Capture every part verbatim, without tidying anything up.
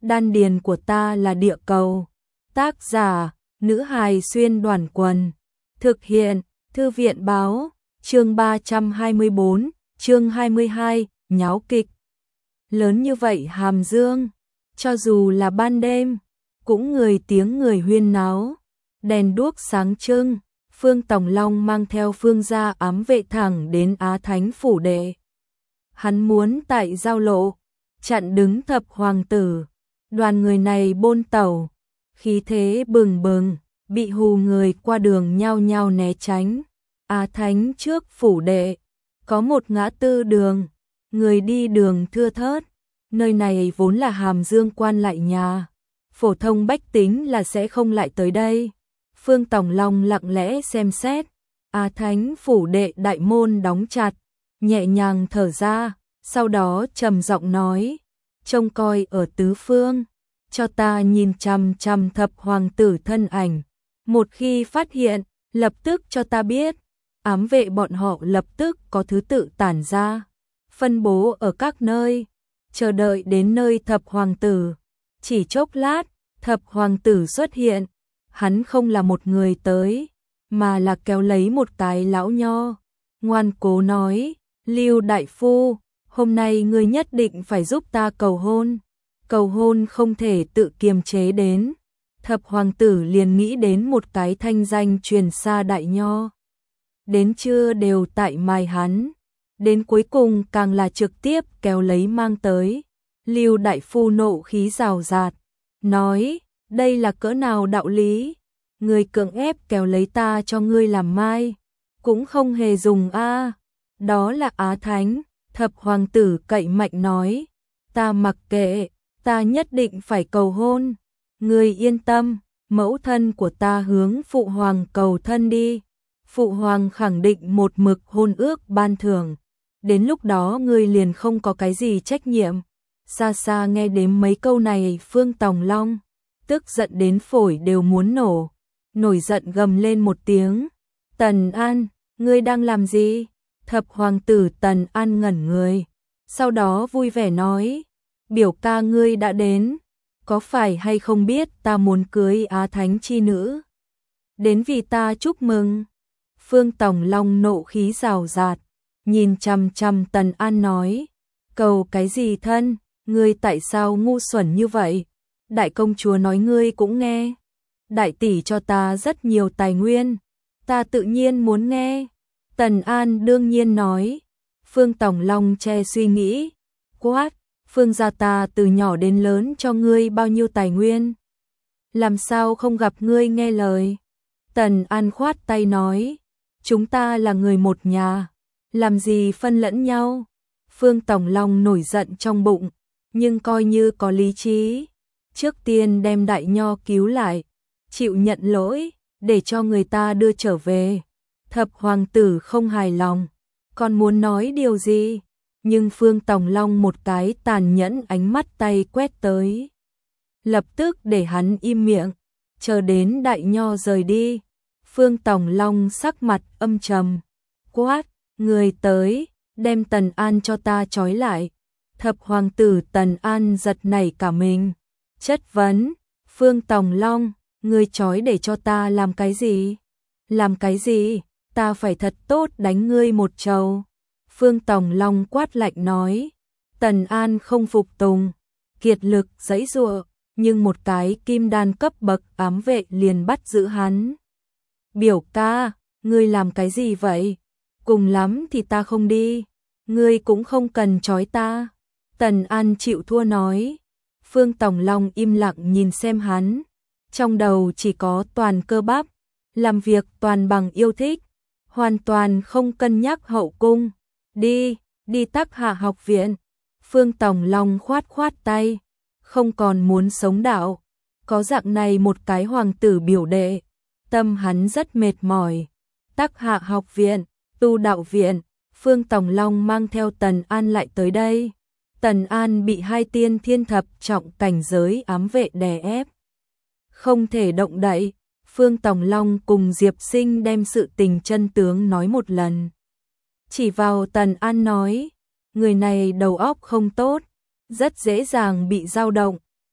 đan điền của ta là địa cầu. Tác giả, nữ hài xuyên đoàn quần. Thực hiện, thư viện báo, chương ba trăm hai mươi bốn, chương hai mươi hai, nháo kịch. Lớn như vậy Hàm Dương, cho dù là ban đêm, cũng người tiếng người huyên náo, đèn đuốc sáng trưng. Phương Tòng Long mang theo Phương gia ám vệ thẳng đến Á Thánh phủ đệ. Hắn muốn tại giao lộ, chặn đứng thập hoàng tử. Đoàn người này bôn tẩu, khí thế bừng bừng, bị hù người qua đường nhao nhao né tránh. Á Thánh trước phủ đệ, có một ngã tư đường, người đi đường thưa thớt. Nơi này vốn là Hàm Dương quan lại nhà, phổ thông bách tính là sẽ không lại tới đây. Phương Tòng Long lặng lẽ xem xét, Á Thánh phủ đệ đại môn đóng chặt, nhẹ nhàng thở ra, sau đó trầm giọng nói, trông coi ở tứ phương, cho ta nhìn chằm chằm thập hoàng tử thân ảnh, một khi phát hiện, lập tức cho ta biết. Ám vệ bọn họ lập tức có thứ tự tản ra, phân bố ở các nơi, chờ đợi đến nơi thập hoàng tử. Chỉ chốc lát, thập hoàng tử xuất hiện. Hắn không là một người tới, mà là kéo lấy một cái lão nho, ngoan cố nói, Lưu đại phu, hôm nay ngươi nhất định phải giúp ta cầu hôn. Cầu hôn không thể tự kiềm chế đến. Thập hoàng tử liền nghĩ đến một cái thanh danh truyền xa đại nho. Đến trưa đều tại mai hắn, đến cuối cùng càng là trực tiếp kéo lấy mang tới. Lưu đại phu nộ khí rào rạt, nói, đây là cỡ nào đạo lý, người cưỡng ép kéo lấy ta cho ngươi làm mai, cũng không hề dùng a. Đó là Á Thánh. Thập hoàng tử cậy mạnh nói, ta mặc kệ, ta nhất định phải cầu hôn. Ngươi yên tâm, mẫu thân của ta hướng phụ hoàng cầu thân đi, phụ hoàng khẳng định một mực hôn ước ban thưởng, đến lúc đó ngươi liền không có cái gì trách nhiệm. Xa xa nghe đến mấy câu này, Phương Tòng Long tức giận đến phổi đều muốn nổ, nổi giận gầm lên một tiếng, Tần An, ngươi đang làm gì? Thập hoàng tử Tần An ngẩn người, sau đó vui vẻ nói, biểu ca ngươi đã đến, có phải hay không biết ta muốn cưới Á Thánh chi nữ? Đến vì ta chúc mừng. Phương Tòng Long nộ khí rào rạt, nhìn chằm chằm Tần An nói, cầu cái gì thân, ngươi tại sao ngu xuẩn như vậy? Đại công chúa nói ngươi cũng nghe, đại tỷ cho ta rất nhiều tài nguyên, ta tự nhiên muốn nghe. Tần An đương nhiên nói. Phương Tòng Long che suy nghĩ, quát, Phương gia ta từ nhỏ đến lớn cho ngươi bao nhiêu tài nguyên, làm sao không gặp ngươi nghe lời? Tần An khoát tay nói, chúng ta là người một nhà, làm gì phân lẫn nhau? Phương Tòng Long nổi giận trong bụng, nhưng coi như có lý trí, trước tiên đem đại nho cứu lại, chịu nhận lỗi, để cho người ta đưa trở về. Thập hoàng tử không hài lòng, còn muốn nói điều gì, nhưng Phương Tòng Long một cái tàn nhẫn ánh mắt tay quét tới, lập tức để hắn im miệng, chờ đến đại nho rời đi. Phương Tòng Long sắc mặt âm trầm, quát, người tới, đem Tần An cho ta trói lại. Thập hoàng tử Tần An giật nảy cả mình, chất vấn, Phương Tòng Long, ngươi trói để cho ta làm cái gì? Làm cái gì? Ta phải thật tốt đánh ngươi một trầu. Phương Tòng Long quát lạnh nói. Tần An không phục tùng, kiệt lực giãy giụa, nhưng một cái kim đan cấp bậc ám vệ liền bắt giữ hắn. Biểu ca, ngươi làm cái gì vậy? Cùng lắm thì ta không đi, ngươi cũng không cần trói ta. Tần An chịu thua nói. Phương Tòng Long im lặng nhìn xem hắn, trong đầu chỉ có toàn cơ bắp, làm việc toàn bằng yêu thích, hoàn toàn không cân nhắc hậu cung. Đi, đi Tắc Hạ học viện. Phương Tòng Long khoát khoát tay, không còn muốn sống đạo. Có dạng này một cái hoàng tử biểu đệ, tâm hắn rất mệt mỏi. Tắc Hạ học viện, tu đạo viện. Phương Tòng Long mang theo Tần An lại tới đây. Tần An bị hai tiên thiên thập trọng cảnh giới ám vệ đè ép, không thể động đậy. Phương Tòng Long cùng Diệp Sinh đem sự tình chân tướng nói một lần. Chỉ vào Tần An nói, người này đầu óc không tốt, rất dễ dàng bị dao động,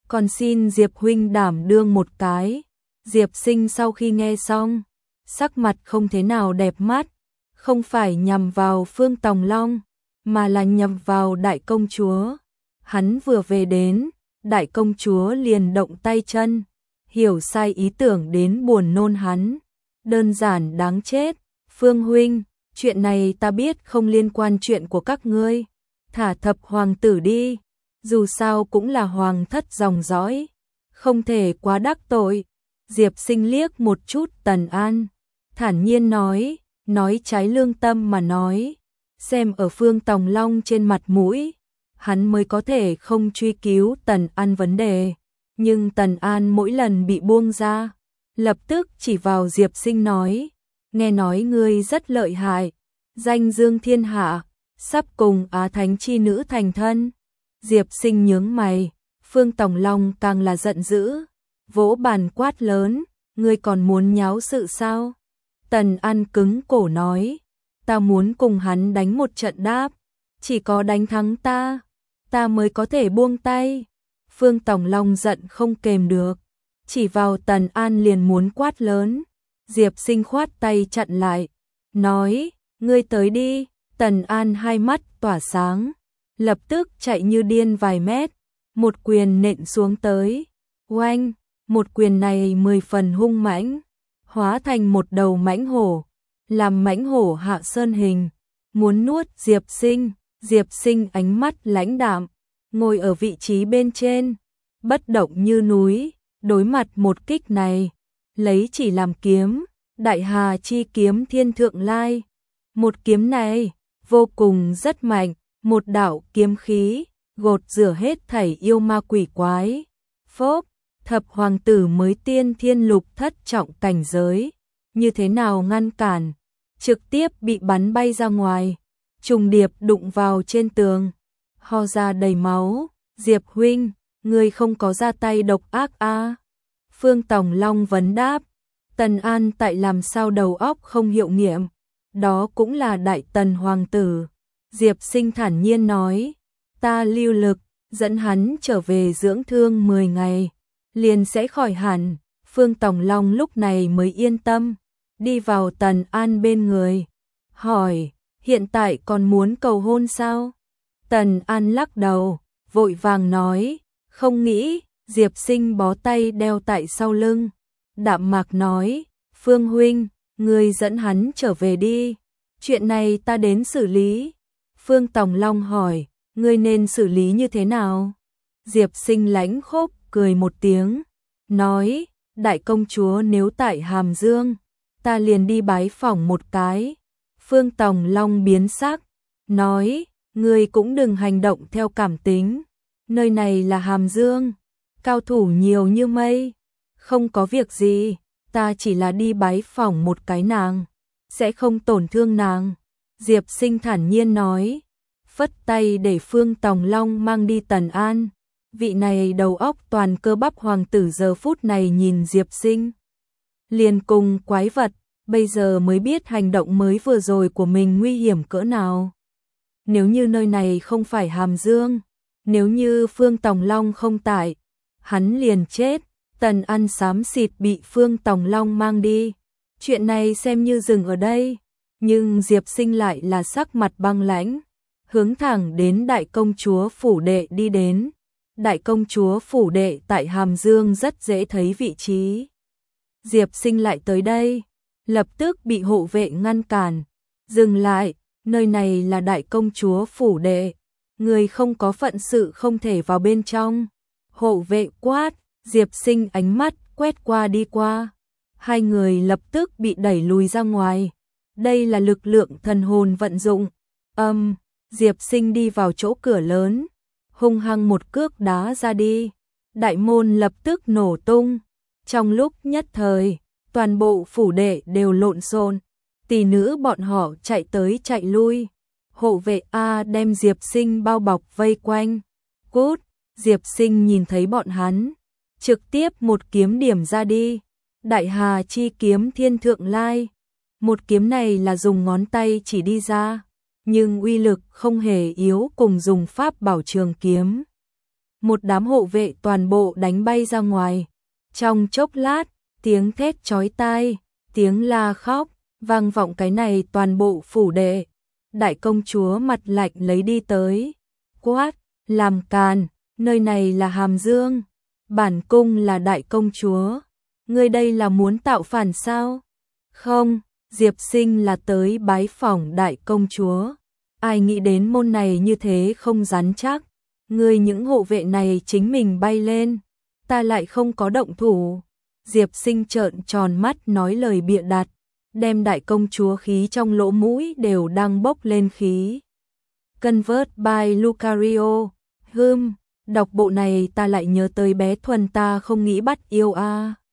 còn xin Diệp huynh đảm đương một cái. Diệp Sinh sau khi nghe xong, sắc mặt không thế nào đẹp mắt, không phải nhằm vào Phương Tòng Long, mà là nhằm vào đại công chúa. Hắn vừa về đến, đại công chúa liền động tay chân, hiểu sai ý tưởng đến buồn nôn hắn. Đơn giản đáng chết. Phương huynh, chuyện này ta biết không liên quan chuyện của các ngươi, thả thập hoàng tử đi, dù sao cũng là hoàng thất dòng dõi, không thể quá đắc tội. Diệp Sinh liếc một chút Tần An, thản nhiên nói, nói trái lương tâm mà nói, xem ở Phương Tòng Long trên mặt mũi, hắn mới có thể không truy cứu Tần An vấn đề, nhưng Tần An mỗi lần bị buông ra, lập tức chỉ vào Diệp Sinh nói, nghe nói ngươi rất lợi hại, danh dương thiên hạ, sắp cùng Á Thánh chi nữ thành thân. Diệp Sinh nhướng mày, Phương Tòng Long càng là giận dữ, vỗ bàn quát lớn, ngươi còn muốn nháo sự sao? Tần An cứng cổ nói, ta muốn cùng hắn đánh một trận đáp, chỉ có đánh thắng ta, ta mới có thể buông tay. Phương Tòng Long giận không kềm được, chỉ vào Tần An liền muốn quát lớn. Diệp Sinh khoát tay chặn lại, nói, ngươi tới đi. Tần An hai mắt tỏa sáng, lập tức chạy như điên vài mét, một quyền nện xuống tới. Oanh, một quyền này mười phần hung mãnh, hóa thành một đầu mãnh hổ, làm mãnh hổ hạ sơn hình, muốn nuốt Diệp Sinh. Diệp Sinh ánh mắt lãnh đạm, ngồi ở vị trí bên trên, bất động như núi, đối mặt một kích này, lấy chỉ làm kiếm, Đại Hà chi kiếm thiên thượng lai. Một kiếm này, vô cùng rất mạnh, một đạo kiếm khí, gột rửa hết thảy yêu ma quỷ quái. Phốp, thập hoàng tử mới tiên thiên lục thất trọng cảnh giới, như thế nào ngăn cản, trực tiếp bị bắn bay ra ngoài, trùng điệp đụng vào trên tường, ho ra đầy máu. Diệp huynh, ngươi không có ra tay độc ác a? À? Phương Tòng Long vấn đáp. Tần An tại làm sao đầu óc không hiệu nghiệm, đó cũng là đại tần hoàng tử. Diệp Sinh thản nhiên nói, ta lưu lực, dẫn hắn trở về dưỡng thương mười ngày, liền sẽ khỏi hẳn. Phương Tòng Long lúc này mới yên tâm, đi vào Tần An bên người, hỏi, hiện tại còn muốn cầu hôn sao? Tần An lắc đầu, vội vàng nói, không nghĩ. Diệp Sinh bó tay đeo tại sau lưng, đạm mạc nói, Phương huynh, ngươi dẫn hắn trở về đi, chuyện này ta đến xử lý. Phương Tòng Long hỏi, ngươi nên xử lý như thế nào? Diệp Sinh lãnh khốc cười một tiếng, nói, đại công chúa nếu tại Hàm Dương, ta liền đi bái phỏng một cái. Phương Tòng Long biến sắc, nói, ngươi cũng đừng hành động theo cảm tính, nơi này là Hàm Dương, cao thủ nhiều như mây, không có việc gì, ta chỉ là đi bái phỏng một cái nàng, sẽ không tổn thương nàng. Diệp Sinh thản nhiên nói, phất tay để Phương Tòng Long mang đi Tần An. Vị này đầu óc toàn cơ bắp hoàng tử giờ phút này nhìn Diệp Sinh, liền cùng quái vật, bây giờ mới biết hành động mới vừa rồi của mình nguy hiểm cỡ nào. Nếu như nơi này không phải Hàm Dương, nếu như Phương Tòng Long không tại, hắn liền chết. Tần An xám xịt bị Phương Tòng Long mang đi, chuyện này xem như dừng ở đây, nhưng Diệp Sinh lại là sắc mặt băng lãnh, hướng thẳng đến đại công chúa phủ đệ đi đến. Đại công chúa phủ đệ tại Hàm Dương rất dễ thấy vị trí. Diệp Sinh lại tới đây, lập tức bị hộ vệ ngăn cản, dừng lại, nơi này là đại công chúa phủ đệ, người không có phận sự không thể vào bên trong. Hộ vệ quát. Diệp Sinh ánh mắt quét qua đi qua, hai người lập tức bị đẩy lùi ra ngoài. Đây là lực lượng thần hồn vận dụng. Âm, um, Diệp Sinh đi vào chỗ cửa lớn, hung hăng một cước đá ra đi, đại môn lập tức nổ tung. Trong lúc nhất thời, toàn bộ phủ đệ đều lộn xộn, tỷ nữ bọn họ chạy tới chạy lui, hộ vệ A đem Diệp Sinh bao bọc vây quanh. Cút. Diệp Sinh nhìn thấy bọn hắn, trực tiếp một kiếm điểm ra đi. Đại Hà chi kiếm thiên thượng lai. Một kiếm này là dùng ngón tay chỉ đi ra, nhưng uy lực không hề yếu cùng dùng pháp bảo trường kiếm. một đám hộ vệ toàn bộ đánh bay ra ngoài. Trong chốc lát, tiếng thét chói tai, tiếng la khóc, vang vọng cái này toàn bộ phủ đệ. Đại công chúa mặt lạnh lấy đi tới, quát, làm càn, nơi này là Hàm Dương, bản cung là đại công chúa, ngươi đây là muốn tạo phản sao? Không, Diệp Sinh là tới bái phỏng đại công chúa. Ai nghĩ đến môn này như thế không rắn chắc, ngươi những hộ vệ này chính mình bay lên, ta lại không có động thủ. Diệp Sinh trợn tròn mắt nói lời bịa đặt, đem đại công chúa khí trong lỗ mũi đều đang bốc lên khí. Convert by Lucario, hừm, đọc bộ này ta lại nhớ tới bé Thuần ta không nghĩ bắt yêu a. À.